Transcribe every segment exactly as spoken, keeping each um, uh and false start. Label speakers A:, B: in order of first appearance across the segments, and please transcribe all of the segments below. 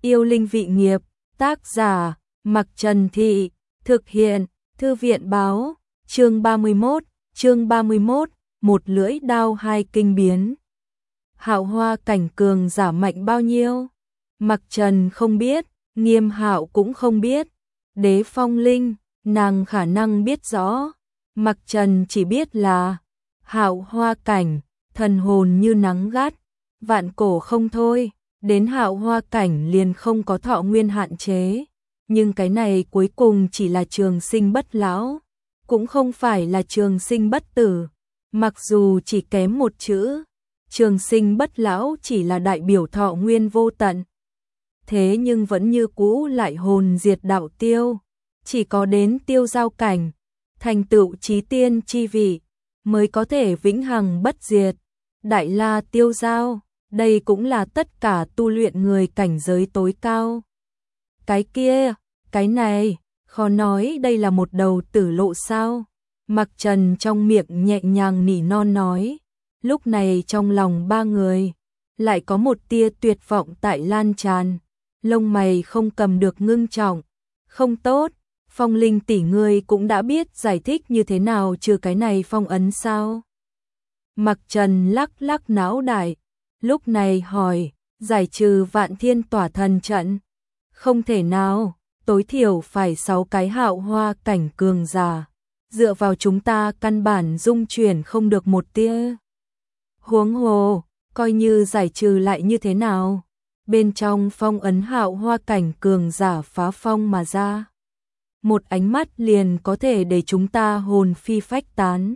A: Yêu linh vị nghiệp, tác giả, Mặc Trần Thị, thực hiện, Thư viện báo, chương ba mươi mốt, chương ba mươi mốt, một lưỡi đao hai kinh biến. Hạo Hoa cảnh cường giả mạnh bao nhiêu? Mặc Trần không biết, Nghiêm Hạo cũng không biết. Đế Phong Linh, nàng khả năng biết rõ. Mặc Trần chỉ biết là Hạo Hoa cảnh, thần hồn như nắng gắt, vạn cổ không thôi. Đến Hạo Hoa cảnh liền không có thọ nguyên hạn chế, nhưng cái này cuối cùng chỉ là trường sinh bất lão, cũng không phải là trường sinh bất tử. Mặc dù chỉ kém một chữ, trường sinh bất lão chỉ là đại biểu thọ nguyên vô tận. Thế nhưng vẫn như cũ lại hồn diệt đạo tiêu, chỉ có đến tiêu giao cảnh, thành tựu chí tiên chi vị, mới có thể vĩnh hằng bất diệt. Đại la tiêu giao, đây cũng là tất cả tu luyện người cảnh giới tối cao. Cái kia, cái này, khó nói đây là một đầu tử lộ sao? Mặc Trần trong miệng nhẹ nhàng nỉ non nói. Lúc này trong lòng ba người, lại có một tia tuyệt vọng tại lan tràn. Lông mày không cầm được ngưng trọng. Không tốt, Phong Linh tỷ ngươi cũng đã biết giải thích như thế nào trừ cái này phong ấn sao? Mặc Trần lắc lắc não đại. Lúc này hỏi, giải trừ vạn thiên tỏa thần trận? Không thể nào, tối thiểu phải sáu cái hạo hoa cảnh cường giả. Dựa vào chúng ta căn bản dung chuyển không được một tia. Huống hồ, coi như giải trừ lại như thế nào? Bên trong phong ấn hạo hoa cảnh cường giả phá phong mà ra. Một ánh mắt liền có thể để chúng ta hồn phi phách tán.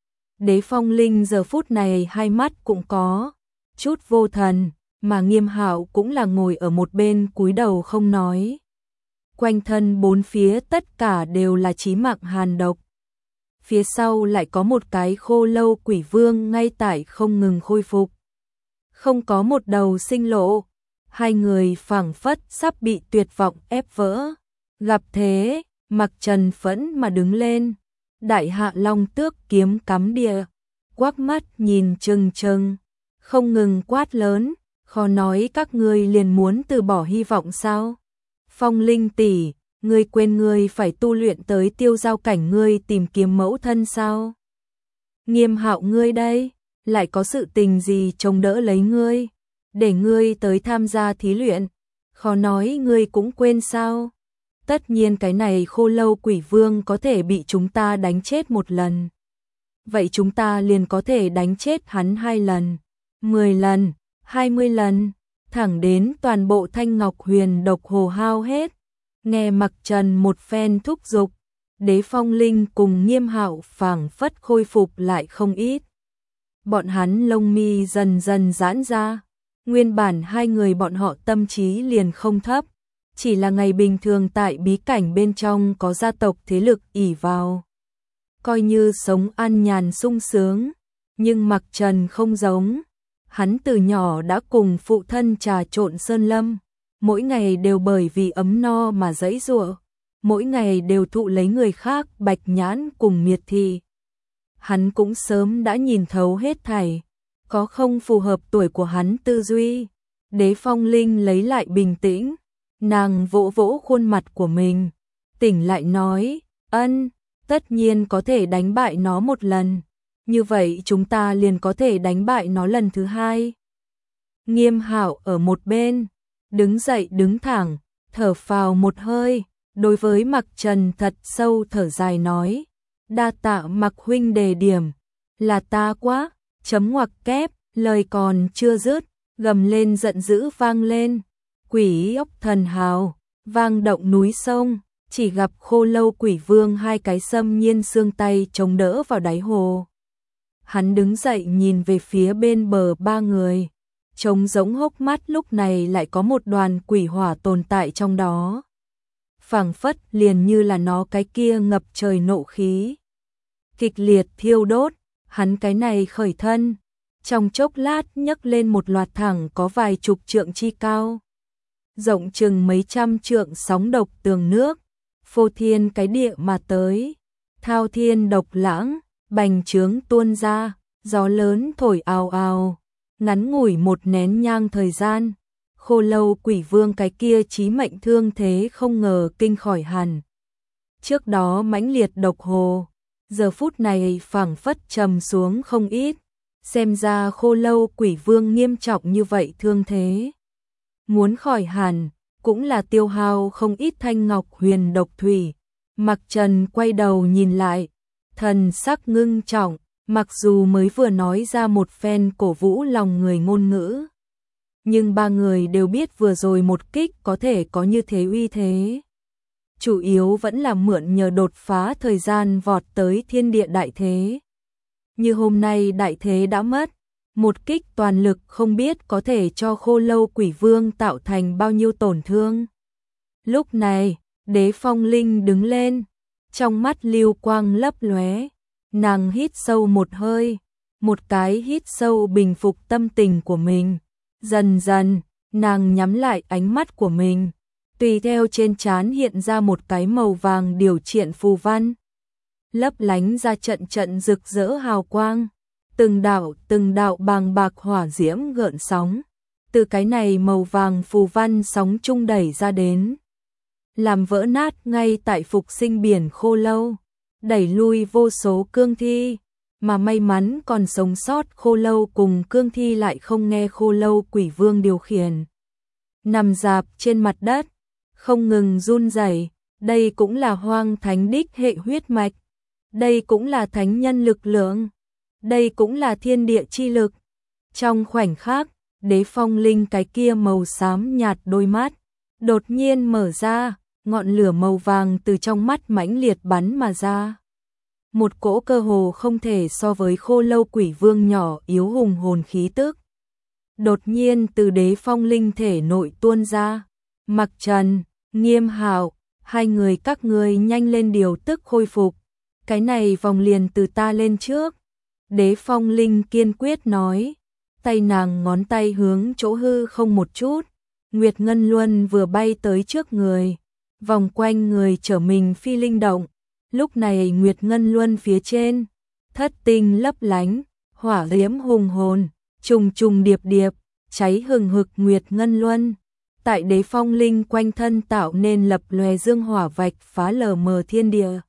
A: Đế Phong Linh giờ phút này hai mắt cũng có chút vô thần, mà Nghiêm Hạo cũng là ngồi ở một bên cúi đầu không nói. Quanh thân bốn phía tất cả đều là chí mạng hàn độc. Phía sau lại có một cái khô lâu quỷ vương ngay tại không ngừng khôi phục. Không có một đầu sinh lộ, hai người phảng phất sắp bị tuyệt vọng ép vỡ. Gặp thế, Mặc Trần phẫn mà đứng lên, đại hạ long tước kiếm cắm địa, quắc mắt nhìn trừng trừng, không ngừng quát lớn, khó nói các ngươi liền muốn từ bỏ hy vọng sao? Phong Linh tỷ, ngươi quên ngươi phải tu luyện tới tiêu giao cảnh ngươi tìm kiếm mẫu thân sao? Nghiêm Hạo ngươi đây, lại có sự tình gì chống đỡ lấy ngươi, để ngươi tới tham gia thí luyện, khó nói ngươi cũng quên sao? Tất nhiên cái này khô lâu quỷ vương có thể bị chúng ta đánh chết một lần. Vậy chúng ta liền có thể đánh chết hắn hai lần, mười lần, hai mươi lần, thẳng đến toàn bộ thanh ngọc huyền độc hồ hao hết. Nghe Mặc Trần một phen thúc giục, Đế Phong Linh cùng Nghiêm Hạo phảng phất khôi phục lại không ít. Bọn hắn lông mi dần dần giãn ra, nguyên bản hai người bọn họ tâm trí liền không thấp, chỉ là ngày bình thường tại bí cảnh bên trong có gia tộc thế lực ỷ vào, coi như sống an nhàn sung sướng, nhưng Mặc Trần không giống. Hắn từ nhỏ đã cùng phụ thân trà trộn sơn lâm, mỗi ngày đều bởi vì ấm no mà giãy giụa, mỗi ngày đều thụ lấy người khác bạch nhãn cùng miệt thị. Hắn cũng sớm đã nhìn thấu hết thảy, có không phù hợp tuổi của hắn tư duy. Đế Phong Linh lấy lại bình tĩnh, nàng vỗ vỗ khuôn mặt của mình, tỉnh lại nói, ân, tất nhiên có thể đánh bại nó một lần. Như vậy chúng ta liền có thể đánh bại nó lần thứ hai. Nghiêm Hạo ở một bên, đứng dậy đứng thẳng, thở phào một hơi, đối với Mặc Trần thật sâu thở dài nói, đa tạ Mặc huynh đề điểm, là ta quá, chấm ngoặc kép, lời còn chưa dứt, gầm lên giận dữ vang lên, quỷ ốc thần hào, vang động núi sông, chỉ gặp khô lâu quỷ vương hai cái xâm nhiên xương tay chống đỡ vào đáy hồ. Hắn đứng dậy nhìn về phía bên bờ ba người, trông giống hốc mắt lúc này lại có một đoàn quỷ hỏa tồn tại trong đó. Phảng phất liền như là nó cái kia ngập trời nộ khí. Kịch liệt thiêu đốt, hắn cái này khởi thân, trong chốc lát nhấc lên một loạt thẳng có vài chục trượng chi cao. Rộng chừng mấy trăm trượng sóng độc tường nước, phô thiên cái địa mà tới, thao thiên độc lãng. Bành trướng tuôn ra, gió lớn thổi ào ào, ngắn ngủi một nén nhang thời gian, Khô Lâu Quỷ Vương cái kia chí mệnh thương thế không ngờ kinh khỏi hẳn. Trước đó mãnh liệt độc hồ, giờ phút này phảng phất trầm xuống không ít, xem ra Khô Lâu Quỷ Vương nghiêm trọng như vậy thương thế. Muốn khỏi hẳn, cũng là tiêu hao không ít thanh ngọc huyền độc thủy. Mặc Trần quay đầu nhìn lại, thần sắc ngưng trọng, mặc dù mới vừa nói ra một phen cổ vũ lòng người ngôn ngữ. Nhưng ba người đều biết vừa rồi một kích có thể có như thế uy thế. Chủ yếu vẫn là mượn nhờ đột phá thời gian vọt tới thiên địa đại thế. Như hôm nay đại thế đã mất, một kích toàn lực không biết có thể cho Khô Lâu Quỷ Vương tạo thành bao nhiêu tổn thương. Lúc này, Đế Phong Linh đứng lên, trong mắt lưu quang lấp lóe, nàng hít sâu một hơi, một cái hít sâu bình phục tâm tình của mình. Dần dần, nàng nhắm lại ánh mắt của mình, tùy theo trên trán hiện ra một cái màu vàng điều triện phù văn. Lấp lánh ra trận trận rực rỡ hào quang, từng đạo từng đạo bàng bạc hỏa diễm gợn sóng, từ cái này màu vàng phù văn sóng trung đẩy ra đến, làm vỡ nát ngay tại phục sinh biển Khô Lâu, đẩy lui vô số cương thi, mà may mắn còn sống sót Khô Lâu cùng cương thi lại không nghe Khô Lâu Quỷ Vương điều khiển. Nằm dạp trên mặt đất, không ngừng run rẩy, đây cũng là hoang thánh đích hệ huyết mạch, đây cũng là thánh nhân lực lượng, đây cũng là thiên địa chi lực. Trong khoảnh khắc, Đế Phong Linh cái kia màu xám nhạt đôi mắt, đột nhiên mở ra, ngọn lửa màu vàng từ trong mắt mãnh liệt bắn mà ra. Một cỗ cơ hồ không thể so với Khô Lâu Quỷ Vương nhỏ yếu hùng hồn khí tức. Đột nhiên từ Đế Phong Linh thể nội tuôn ra. Mặc Trần, Nghiêm Hạo, hai người các ngươi nhanh lên điều tức khôi phục. Cái này vòng liền từ ta lên trước. Đế Phong Linh kiên quyết nói. Tay nàng ngón tay hướng chỗ hư không một chút. Nguyệt Ngân Luân vừa bay tới trước người, vòng quanh người trở mình phi linh động. Lúc này Nguyệt Ngân Luân phía trên, thất tinh lấp lánh, hỏa diễm hùng hồn, trùng trùng điệp điệp, cháy hừng hực Nguyệt Ngân Luân. Tại Đế Phong Linh quanh thân tạo nên lập lòe dương hỏa vạch phá lờ mờ thiên địa.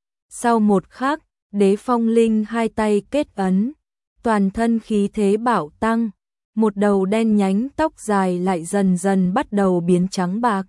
A: Sau một khắc, Đế Phong Linh hai tay kết ấn, toàn thân khí thế bạo tăng, một đầu đen nhánh tóc dài lại dần dần bắt đầu biến trắng bạc.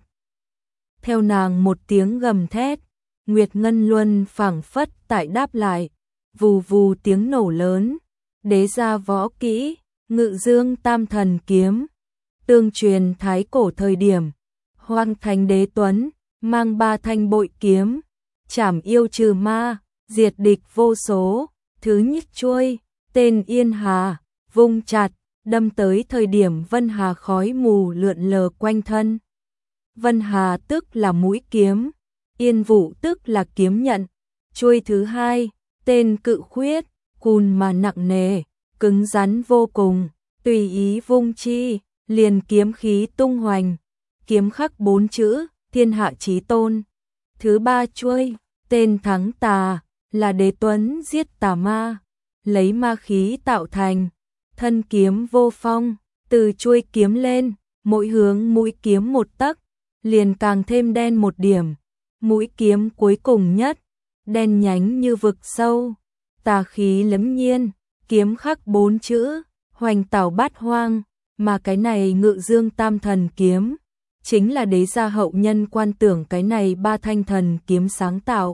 A: Theo nàng một tiếng gầm thét, Nguyệt Ngân Luân phảng phất tại đáp lại, vù vù tiếng nổ lớn, đế gia võ kỹ, Ngự Dương Tam Thần Kiếm, tương truyền thái cổ thời điểm, Hoang Thành Đế Tuấn mang ba thanh bội kiếm, trảm yêu trừ ma, diệt địch vô số, thứ nhất chuôi, tên Yên Hà, vung chặt, đâm tới thời điểm Vân Hà khói mù lượn lờ quanh thân. Vân Hà tức là mũi kiếm, Yên Vũ tức là kiếm nhận. Chuôi thứ hai, tên Cự Khuyết, cùn mà nặng nề, cứng rắn vô cùng, tùy ý vung chi, liền kiếm khí tung hoành. Kiếm khắc bốn chữ, thiên hạ chí tôn. Thứ ba chuôi, tên Thắng Tà, là Đế Tuấn giết tà ma, lấy ma khí tạo thành. Thân kiếm vô phong, từ chuôi kiếm lên, mỗi hướng mũi kiếm một tấc, liền càng thêm đen một điểm. Mũi kiếm cuối cùng nhất, đen nhánh như vực sâu, tà khí lẫm nhiên, kiếm khắc bốn chữ, hoành tảo bát hoang, mà cái này Ngự Dương Tam Thần Kiếm, chính là đế gia hậu nhân quan tưởng cái này ba thanh thần kiếm sáng tạo.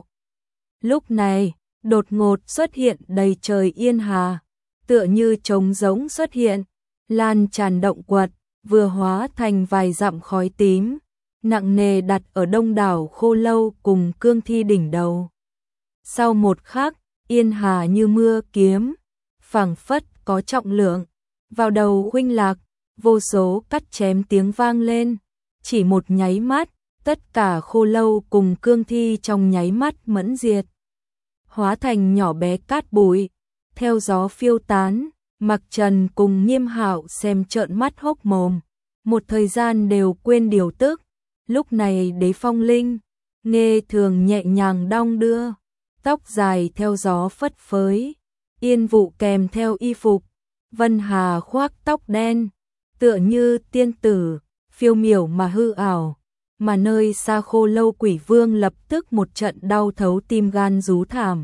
A: Lúc này, đột ngột xuất hiện đầy trời Yên Hà, tựa như trống rỗng xuất hiện, lan tràn động quật, vừa hóa thành vài dặm khói tím, nặng nề đặt ở đông đảo Khô Lâu cùng cương thi đỉnh đầu. Sau một khắc, Yên Hà như mưa kiếm, phảng phất có trọng lượng, vào đầu huynh lạc, vô số cắt chém tiếng vang lên, chỉ một nháy mắt, tất cả Khô Lâu cùng cương thi trong nháy mắt mẫn diệt, hóa thành nhỏ bé cát bụi, theo gió phiêu tán. Mặc Trần cùng Nghiêm Hạo xem trợn mắt hốc mồm, một thời gian đều quên điều tức. Lúc này Đế Phong Linh, nghe thường nhẹ nhàng đong đưa, tóc dài theo gió phất phới, Yên Vũ kèm theo y phục, Vân Hà khoác tóc đen, tựa như tiên tử, phiêu miểu mà hư ảo, mà nơi xa Khô Lâu Quỷ Vương lập tức một trận đau thấu tim gan rú thảm.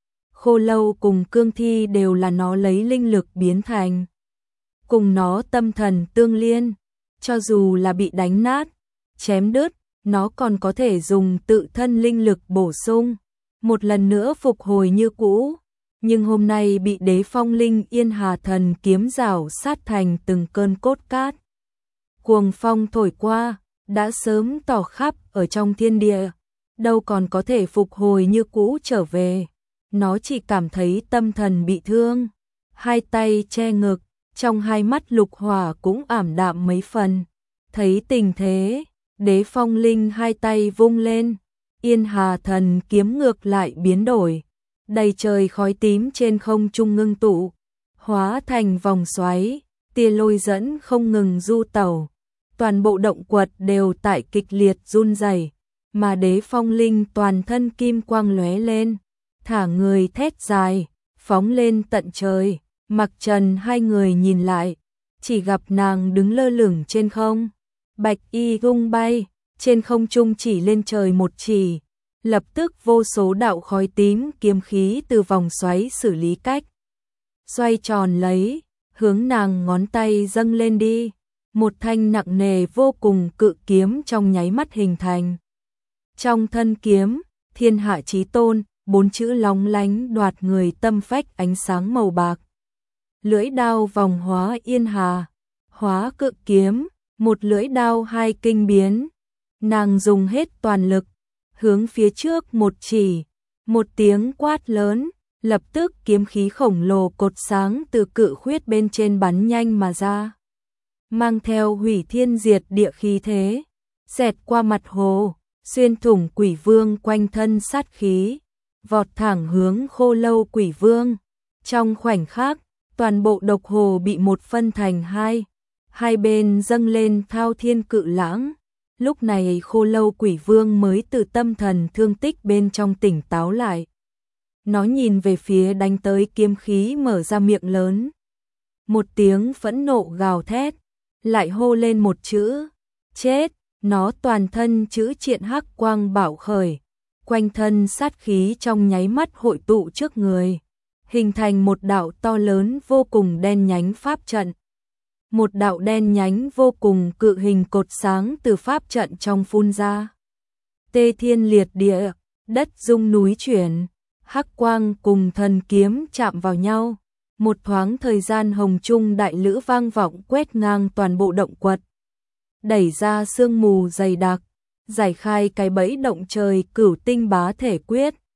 A: Khô Lâu cùng cương thi đều là nó lấy linh lực biến thành, cùng nó tâm thần tương liên, cho dù là bị đánh nát, chém đứt, nó còn có thể dùng tự thân linh lực bổ sung, một lần nữa phục hồi như cũ. Nhưng hôm nay bị Đế Phong Linh Yên Hà Thần kiếm rào sát thành từng cơn cốt cát. Cuồng phong thổi qua, đã sớm tỏ khắp ở trong thiên địa, đâu còn có thể phục hồi như cũ trở về. Nó chỉ cảm thấy tâm thần bị thương, hai tay che ngực, trong hai mắt lục hỏa cũng ảm đạm mấy phần. Thấy tình thế, Đế Phong Linh hai tay vung lên, Yên Hà Thần kiếm ngược lại biến đổi, đầy trời khói tím trên không trung ngưng tụ, hóa thành vòng xoáy, tia lôi dẫn không ngừng du tẩu. Toàn bộ động quật đều tại kịch liệt run rẩy, mà Đế Phong Linh toàn thân kim quang lóe lên, thả người thét dài, phóng lên tận trời. Mặc Trần hai người nhìn lại, chỉ gặp nàng đứng lơ lửng trên không, bạch y tung bay, trên không trung chỉ lên trời một chỉ, lập tức vô số đạo khói tím kiếm khí từ vòng xoáy xử lý cách, xoay tròn lấy, hướng nàng ngón tay dâng lên đi, một thanh nặng nề vô cùng cự kiếm trong nháy mắt hình thành. Trong thân kiếm, Thiên Hạ Chí Tôn, bốn chữ lóng lánh đoạt người tâm phách ánh sáng màu bạc. Lưỡi đao vòng hóa Yên Hà, hóa cự kiếm, một lưỡi đao hai kinh biến. Nàng dùng hết toàn lực, hướng phía trước một chỉ, một tiếng quát lớn, lập tức kiếm khí khổng lồ cột sáng từ cự khuyết bên trên bắn nhanh mà ra, mang theo hủy thiên diệt địa khí thế, xẹt qua mặt hồ, xuyên thủng Quỷ Vương quanh thân sát khí, vọt thẳng hướng Khô Lâu Quỷ Vương. Trong khoảnh khắc, toàn bộ độc hồ bị một phân thành hai, hai bên dâng lên thao thiên cự lãng. Lúc này Khô Lâu Quỷ Vương mới từ tâm thần thương tích bên trong tỉnh táo lại. Nó nhìn về phía đánh tới kiếm khí mở ra miệng lớn. Một tiếng phẫn nộ gào thét, lại hô lên một chữ, chết. Nó toàn thân chữ triện hắc quang bạo khởi, quanh thân sát khí trong nháy mắt hội tụ trước người, hình thành một đạo to lớn vô cùng đen nhánh pháp trận. Một đạo đen nhánh vô cùng cự hình cột sáng từ pháp trận trong phun ra. Tê thiên liệt địa, đất rung núi chuyển, hắc quang cùng thần kiếm chạm vào nhau. Một thoáng thời gian hồng trung đại lữ vang vọng quét ngang toàn bộ động quật, đẩy ra sương mù dày đặc, giải khai cái bẫy động trời cửu tinh bá thể quyết.